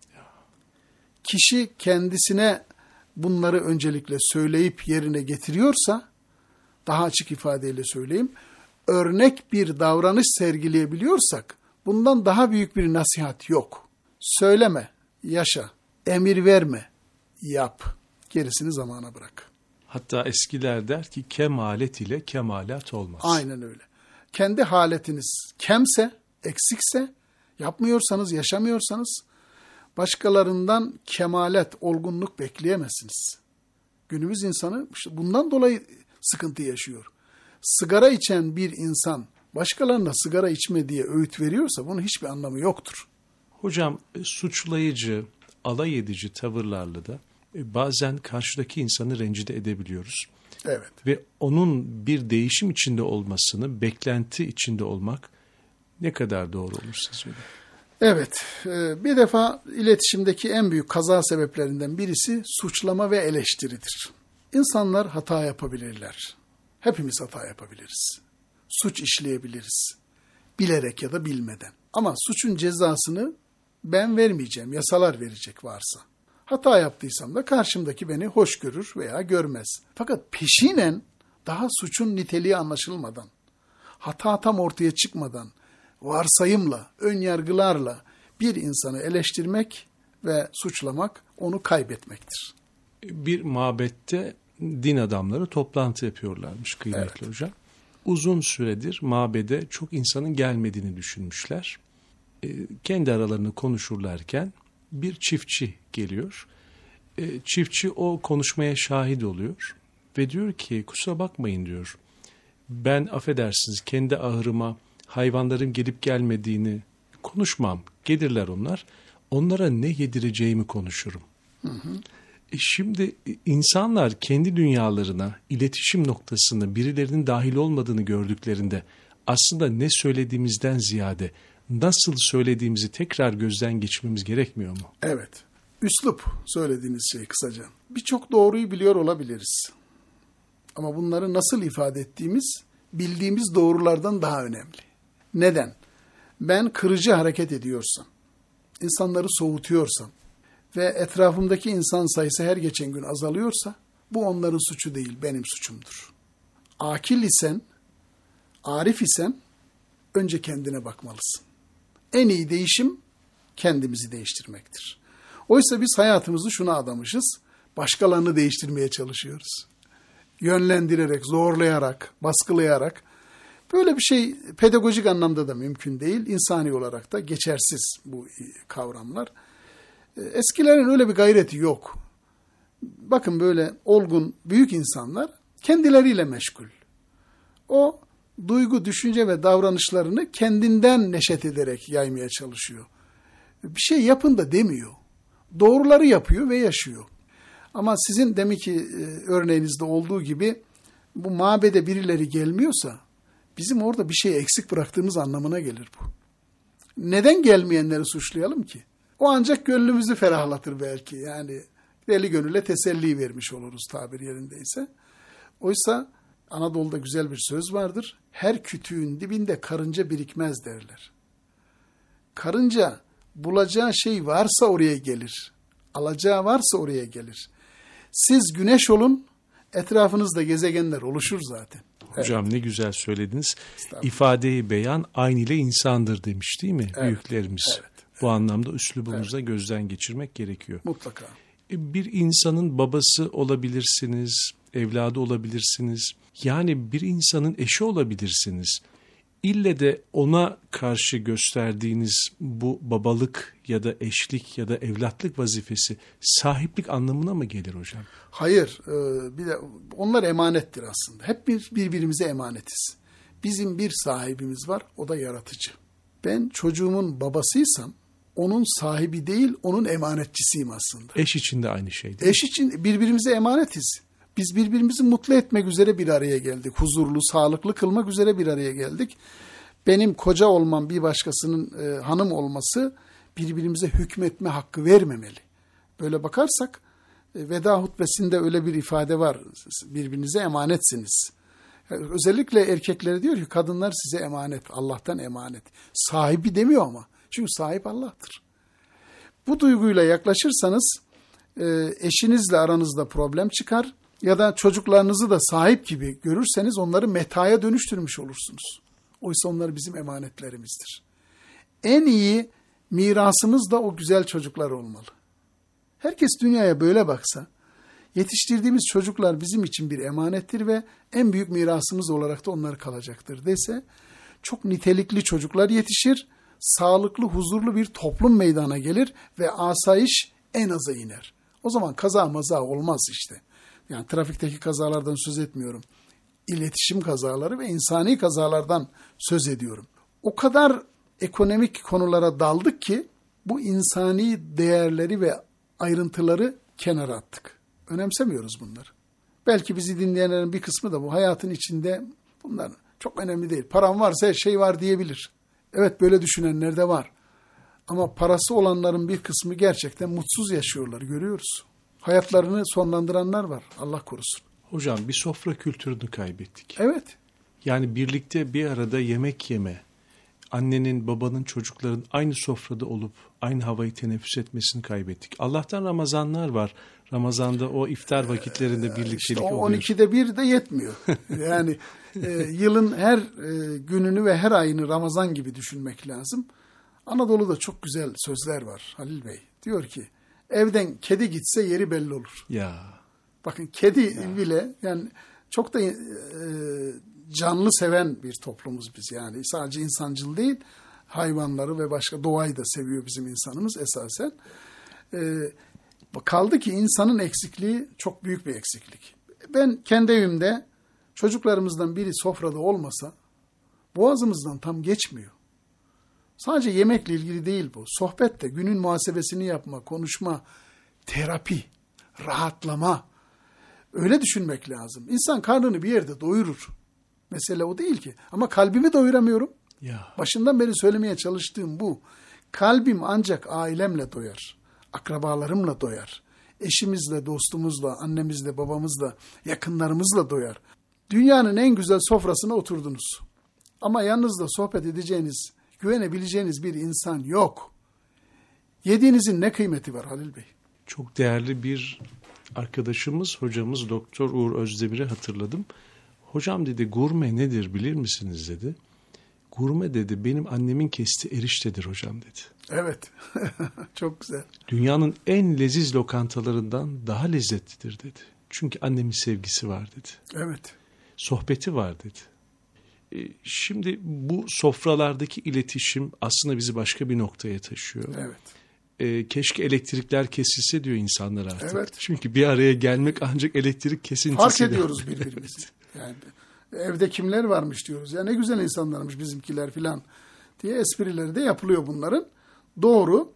Kişi kendisine bunları öncelikle söyleyip yerine getiriyorsa, daha açık ifadeyle söyleyeyim, örnek bir davranış sergileyebiliyorsak, bundan daha büyük bir nasihat yok. Söyleme, yaşa, emir verme, yap, gerisini zamana bırak.
Hatta eskiler der ki kemalet ile kemalat olmaz.
Aynen öyle. Kendi haletiniz kemse, eksikse, yapmıyorsanız, yaşamıyorsanız, başkalarından kemalet, olgunluk bekleyemezsiniz. Günümüz insanı işte bundan dolayı sıkıntı yaşıyor. Sigara içen bir insan başkalarına sigara içme diye öğüt veriyorsa bunun hiçbir anlamı yoktur.
Hocam suçlayıcı, alay edici tavırlarla da bazen karşıdaki insanı rencide edebiliyoruz.
Evet.
Ve onun bir değişim içinde olmasını, beklenti içinde olmak ne kadar doğru olur sizce?
Evet, bir defa iletişimdeki en büyük kaza sebeplerinden birisi suçlama ve eleştiridir. İnsanlar hata yapabilirler. Hepimiz hata yapabiliriz. Suç işleyebiliriz. Bilerek ya da bilmeden. Ama suçun cezasını ben vermeyeceğim. Yasalar verecek varsa. Hata yaptıysam da karşımdaki beni hoş görür veya görmez. Fakat peşinen daha suçun niteliği anlaşılmadan, hata tam ortaya çıkmadan, varsayımla, ön yargılarla bir insanı eleştirmek ve suçlamak onu kaybetmektir.
Bir mabette din adamları toplantı yapıyorlarmış kıymetli hocam. Uzun süredir mabede çok insanın gelmediğini düşünmüşler. Kendi aralarını konuşurlarken bir çiftçi geliyor. Çiftçi o konuşmaya şahit oluyor ve diyor ki kusura bakmayın diyor. Ben affedersiniz kendi ahırıma hayvanların gelip gelmediğini konuşmam. Gelirler onlar. Onlara ne yedireceğimi konuşurum. Şimdi insanlar kendi dünyalarına, iletişim noktasına birilerinin dahil olmadığını gördüklerinde aslında ne söylediğimizden ziyade nasıl söylediğimizi tekrar gözden geçirmemiz gerekmiyor mu?
Evet. Üslup söylediğiniz şey kısaca. Birçok doğruyu biliyor olabiliriz. Ama bunları nasıl ifade ettiğimiz bildiğimiz doğrulardan daha önemli. Neden? Ben kırıcı hareket ediyorsam, insanları soğutuyorsam ve etrafımdaki insan sayısı her geçen gün azalıyorsa bu onların suçu değil, benim suçumdur. Akil isen, arif isen önce kendine bakmalısın. En iyi değişim kendimizi değiştirmektir. Oysa biz hayatımızı şuna adamışız, başkalarını değiştirmeye çalışıyoruz. Yönlendirerek, zorlayarak, baskılayarak. Böyle bir şey pedagojik anlamda da mümkün değil, insani olarak da geçersiz bu kavramlar. Eskilerin öyle bir gayreti yok. Bakın böyle olgun, büyük insanlar kendileriyle meşgul. O duygu, düşünce ve davranışlarını kendinden neşet ederek yaymaya çalışıyor. Bir şey yapın da demiyor. Doğruları yapıyor ve yaşıyor. Ama sizin deminki örneğinizde olduğu gibi bu mabede birileri gelmiyorsa bizim orada bir şey eksik bıraktığımız anlamına gelir bu. Neden gelmeyenleri suçlayalım ki? O ancak gönlümüzü ferahlatır belki. Yani deli gönüle teselli vermiş oluruz tabir yerindeyse. Oysa Anadolu'da güzel bir söz vardır. Her kütüğün dibinde karınca birikmez derler. Karınca bulacağı şey varsa oraya gelir. Alacağı varsa oraya gelir. Siz güneş olun, etrafınızda gezegenler oluşur zaten.
Hocam ne güzel söylediniz. İfadeyi beyan aynı ile insandır demiş değil mi büyüklerimiz?
Evet.
Bu anlamda üslubumuza gözden geçirmek gerekiyor.
Mutlaka.
Bir insanın babası olabilirsiniz, evladı olabilirsiniz. Yani bir insanın eşi olabilirsiniz. İlle de ona karşı gösterdiğiniz bu babalık ya da eşlik ya da evlatlık vazifesi sahiplik anlamına mı gelir hocam?
Hayır. Bir de onlar emanettir aslında. Hep birbirimize emanetiz. Bizim bir sahibimiz var, o da yaratıcı. Ben çocuğumun babasıysam onun sahibi değil, onun emanetçisiyim aslında.
Eş için de aynı şey değil mi?
Eş için birbirimize emanetiz. Biz birbirimizi mutlu etmek üzere bir araya geldik. Huzurlu, sağlıklı kılmak üzere bir araya geldik. Benim koca olmam, bir başkasının hanım olması birbirimize hükmetme hakkı vermemeli. Böyle bakarsak veda hutbesinde öyle bir ifade var. Birbirinize emanetsiniz. Yani özellikle erkeklere diyor ki kadınlar size emanet, Allah'tan emanet. Sahibi demiyor ama. Çünkü sahip Allah'tır. Bu duyguyla yaklaşırsanız eşinizle aranızda problem çıkar ya da çocuklarınızı da sahip gibi görürseniz onları metaya dönüştürmüş olursunuz. Oysa onlar bizim emanetlerimizdir. En iyi mirasımız da o güzel çocuklar olmalı. Herkes dünyaya böyle baksa, yetiştirdiğimiz çocuklar bizim için bir emanettir ve en büyük mirasımız olarak da onlar kalacaktır dese, çok nitelikli çocuklar yetişir, sağlıklı, huzurlu bir toplum meydana gelir ve asayiş en aza iner. O zaman kaza maza olmaz işte. Yani trafikteki kazalardan söz etmiyorum. İletişim kazaları ve insani kazalardan söz ediyorum. O kadar ekonomik konulara daldık ki bu insani değerleri ve ayrıntıları kenara attık. Önemsemiyoruz bunları. Belki bizi dinleyenlerin bir kısmı da bu hayatın içinde bunlar çok önemli değil. Param varsa her şey var diyebilir. Evet, böyle düşünenler de var. Ama parası olanların bir kısmı gerçekten mutsuz yaşıyorlar, görüyoruz. Hayatlarını sonlandıranlar var, Allah korusun.
Hocam bir sofra kültürünü kaybettik.
Evet.
Yani birlikte bir arada yemek yeme, annenin, babanın, çocukların aynı sofrada olup aynı havayı teneffüs etmesini kaybettik. Allah'tan Ramazanlar var. Ramazan'da o iftar vakitlerinde birliktelik
İşte o
oluyor.
12'de bir de yetmiyor. Yani yılın her gününü ve her ayını Ramazan gibi düşünmek lazım. Anadolu'da çok güzel sözler var Halil Bey. Diyor ki evden kedi gitse yeri belli olur.
Ya.
Bakın kedi bile yani çok da canlı seven bir toplumuz biz. Yani sadece insancıl değil, hayvanları ve başka doğayı da seviyor bizim insanımız esasen. Kaldı ki insanın eksikliği çok büyük bir eksiklik. Ben kendi evimde çocuklarımızdan biri sofrada olmasa boğazımızdan tam geçmiyor. Sadece yemekle ilgili değil bu. Sohbet de, günün muhasebesini yapma, konuşma, terapi, rahatlama. Öyle düşünmek lazım. İnsan karnını bir yerde doyurur. Mesele o değil ki. Ama kalbimi doyuramıyorum.
Ya.
Başından beri söylemeye çalıştığım bu. Kalbim ancak ailemle doyar. Akrabalarımla doyar. Eşimizle, dostumuzla, annemizle, babamızla, yakınlarımızla doyar. Dünyanın en güzel sofrasına oturdunuz. Ama yanınızda sohbet edeceğiniz, güvenebileceğiniz bir insan yok. Yediğinizin ne kıymeti var Halil Bey?
Çok değerli bir arkadaşımız, hocamız Doktor Uğur Özdemir'i hatırladım. Hocam dedi, gurme nedir bilir misiniz dedi. Gurme dedi, benim annemin kestiği eriştedir hocam dedi.
Evet, çok güzel.
Dünyanın en leziz lokantalarından daha lezzetlidir dedi. Çünkü annemin sevgisi var dedi.
Evet.
Sohbeti var dedi. Şimdi bu sofralardaki iletişim aslında bizi başka bir noktaya taşıyor.
Evet.
Keşke elektrikler kesilse diyor insanlar artık.
Evet.
Çünkü bir araya gelmek ancak elektrik kesintisiyle.
Fark ediyoruz birbirimizi. Yani evde kimler varmış diyoruz. Ya ne güzel insanlarmış bizimkiler filan diye esprileri de yapılıyor bunların. Doğru.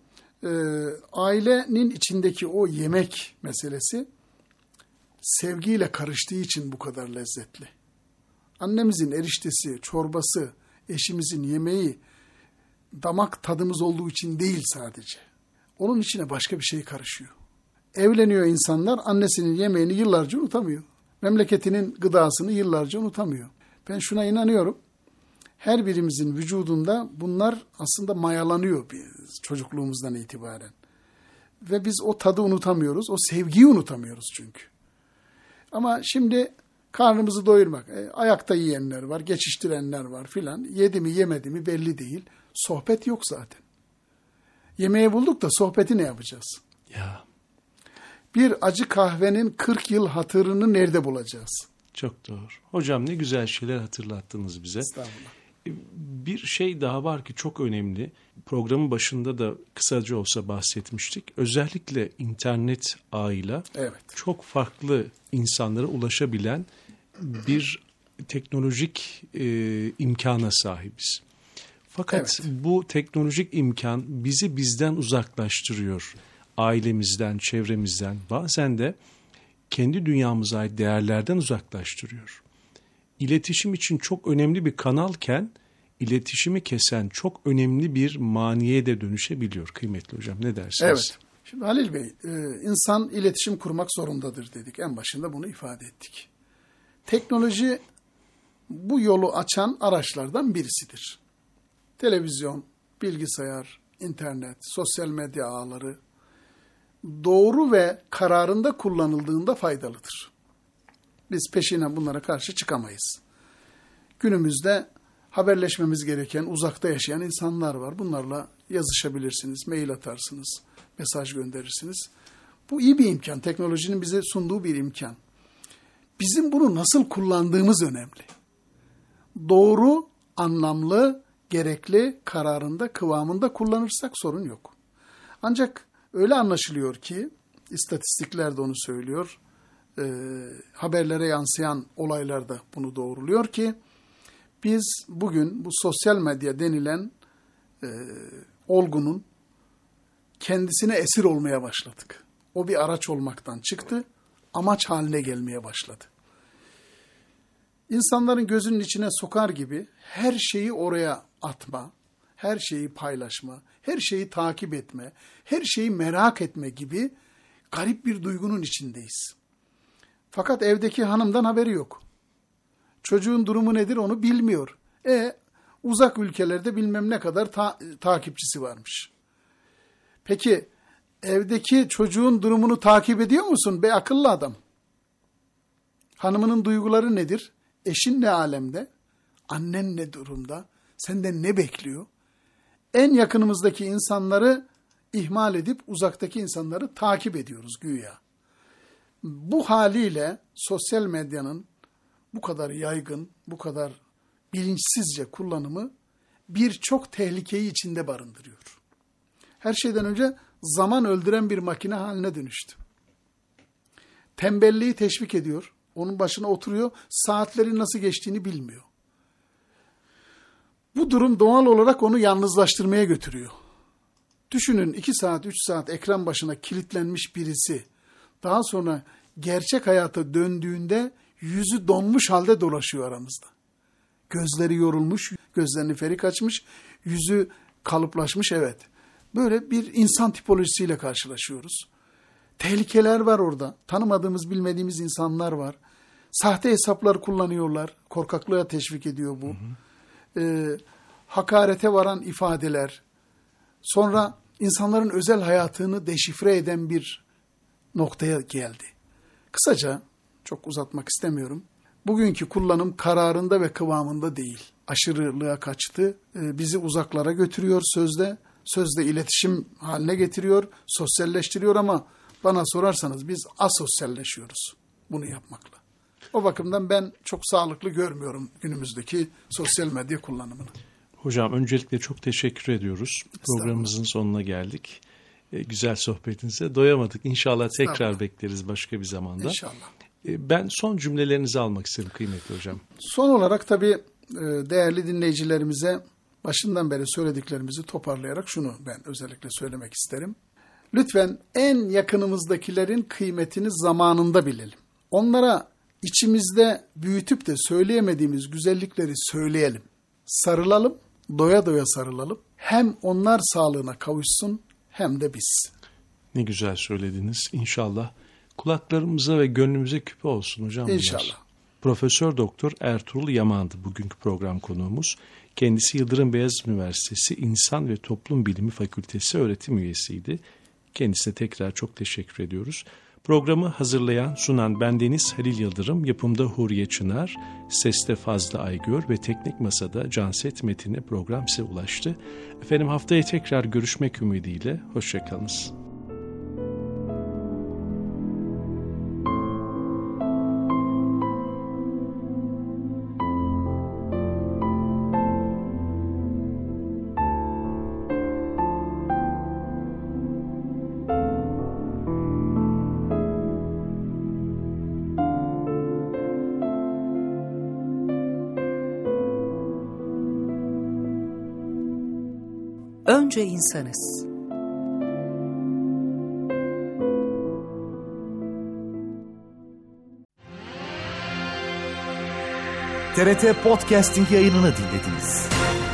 Ailenin içindeki o yemek meselesi sevgiyle karıştığı için bu kadar lezzetli. Annemizin eriştesi, çorbası, eşimizin yemeği damak tadımız olduğu için değil sadece. Onun içine başka bir şey karışıyor. Evleniyor insanlar, annesinin yemeğini yıllarca unutamıyor. Memleketinin gıdasını yıllarca unutamıyor. Ben şuna inanıyorum. Her birimizin vücudunda bunlar aslında mayalanıyor çocukluğumuzdan itibaren. Ve biz o tadı unutamıyoruz, o sevgiyi unutamıyoruz çünkü. Ama şimdi karnımızı doyurmak, ayakta yiyenler var, geçiştirenler var filan. Yedi mi yemedi mi belli değil. Sohbet yok zaten. Yemeği bulduk da sohbeti ne yapacağız?
Ya.
Bir acı kahvenin 40 yıl hatırını nerede bulacağız?
Çok doğru. Hocam ne güzel şeyler hatırlattınız bize.
Estağfurullah.
Bir şey daha var ki çok önemli. Programın başında da kısaca olsa bahsetmiştik. Özellikle internet ağıyla çok farklı insanlara ulaşabilen bir teknolojik imkana sahibiz. Fakat bu teknolojik imkan bizi bizden uzaklaştırıyor. Ailemizden, çevremizden, bazen de kendi dünyamıza ait değerlerden uzaklaştırıyor. İletişim için çok önemli bir kanalken iletişimi kesen çok önemli bir maniye de dönüşebiliyor kıymetli hocam. Ne dersiniz?
Evet. Şimdi Halil Bey, insan iletişim kurmak zorundadır dedik. En başında bunu ifade ettik. Teknoloji bu yolu açan araçlardan birisidir. Televizyon, bilgisayar, internet, sosyal medya ağları doğru ve kararında kullanıldığında faydalıdır. Biz peşine bunlara karşı çıkamayız. Günümüzde haberleşmemiz gereken, uzakta yaşayan insanlar var. Bunlarla yazışabilirsiniz, mail atarsınız, mesaj gönderirsiniz. Bu iyi bir imkan, teknolojinin bize sunduğu bir imkan. Bizim bunu nasıl kullandığımız önemli. Doğru, anlamlı, gerekli, kararında, kıvamında kullanırsak sorun yok. Ancak öyle anlaşılıyor ki, istatistikler de onu söylüyor, haberlere yansıyan olaylar da bunu doğruluyor ki, biz bugün bu sosyal medya denilen olgunun kendisine esir olmaya başladık. O bir araç olmaktan çıktı, amaç haline gelmeye başladı. İnsanların gözünün içine sokar gibi her şeyi oraya atma, her şeyi paylaşma, her şeyi takip etme, her şeyi merak etme gibi garip bir duygunun içindeyiz. Fakat evdeki hanımdan haberi yok. Çocuğun durumu nedir onu bilmiyor. uzak ülkelerde bilmem ne kadar takipçisi varmış. Peki evdeki çocuğun durumunu takip ediyor musun be akıllı adam? Hanımının duyguları nedir? Eşin ne alemde? Annen ne durumda? Senden ne bekliyor? En yakınımızdaki insanları ihmal edip uzaktaki insanları takip ediyoruz güya. Bu haliyle sosyal medyanın bu kadar yaygın, bu kadar bilinçsizce kullanımı birçok tehlikeyi içinde barındırıyor. Her şeyden önce zaman öldüren bir makine haline dönüştü. Tembelliği teşvik ediyor. Onun başına oturuyor, saatlerin nasıl geçtiğini bilmiyor. Bu durum doğal olarak onu yalnızlaştırmaya götürüyor. Düşünün 2 saat, 3 saat ekran başına kilitlenmiş birisi, daha sonra gerçek hayata döndüğünde yüzü donmuş halde dolaşıyor aramızda. Gözleri yorulmuş, gözlerini ferik açmış, yüzü kalıplaşmış, evet. Böyle bir insan tipolojisiyle karşılaşıyoruz. Tehlikeler var orada. Tanımadığımız, bilmediğimiz insanlar var. Sahte hesaplar kullanıyorlar. Korkaklığa teşvik ediyor bu. Hakarete varan ifadeler. Sonra insanların özel hayatını deşifre eden bir noktaya geldi. Kısaca, çok uzatmak istemiyorum. Bugünkü kullanım kararında ve kıvamında değil. Aşırılığa kaçtı. Bizi uzaklara götürüyor sözde. Sözde iletişim haline getiriyor. Sosyalleştiriyor ama bana sorarsanız biz asosyalleşiyoruz bunu yapmakla. O bakımdan ben çok sağlıklı görmüyorum günümüzdeki sosyal medya kullanımını.
Hocam öncelikle çok teşekkür ediyoruz. Programımızın sonuna geldik. Güzel sohbetinize doyamadık. İnşallah tekrar bekleriz başka bir zamanda.
İnşallah.
Ben son cümlelerinizi almak istedim kıymetli hocam.
Son olarak tabii değerli dinleyicilerimize başından beri söylediklerimizi toparlayarak şunu ben özellikle söylemek isterim. Lütfen en yakınımızdakilerin kıymetini zamanında bilelim. Onlara içimizde büyütüp de söyleyemediğimiz güzellikleri söyleyelim. Sarılalım, doya doya sarılalım. Hem onlar sağlığına kavuşsun hem de biz.
Ne güzel söylediniz. İnşallah kulaklarımıza ve gönlümüze küpe olsun hocam bunlar.
İnşallah.
Profesör Doktor Ertuğrul Yaman'dı bugünkü program konuğumuz. Kendisi Yıldırım Beyazıt Üniversitesi İnsan ve Toplum Bilimi Fakültesi öğretim üyesiydi. Kendisine tekrar çok teşekkür ediyoruz. Programı hazırlayan, sunan bendeniz Halil Yıldırım, yapımda Huriye Çınar, seste Fazlı Aygör ve teknik masada Canset Metin'e program size ulaştı. Efendim haftaya tekrar görüşmek ümidiyle, hoşçakalınız.
Önce insanız.
TRT Podcasting yayınını dinlediniz.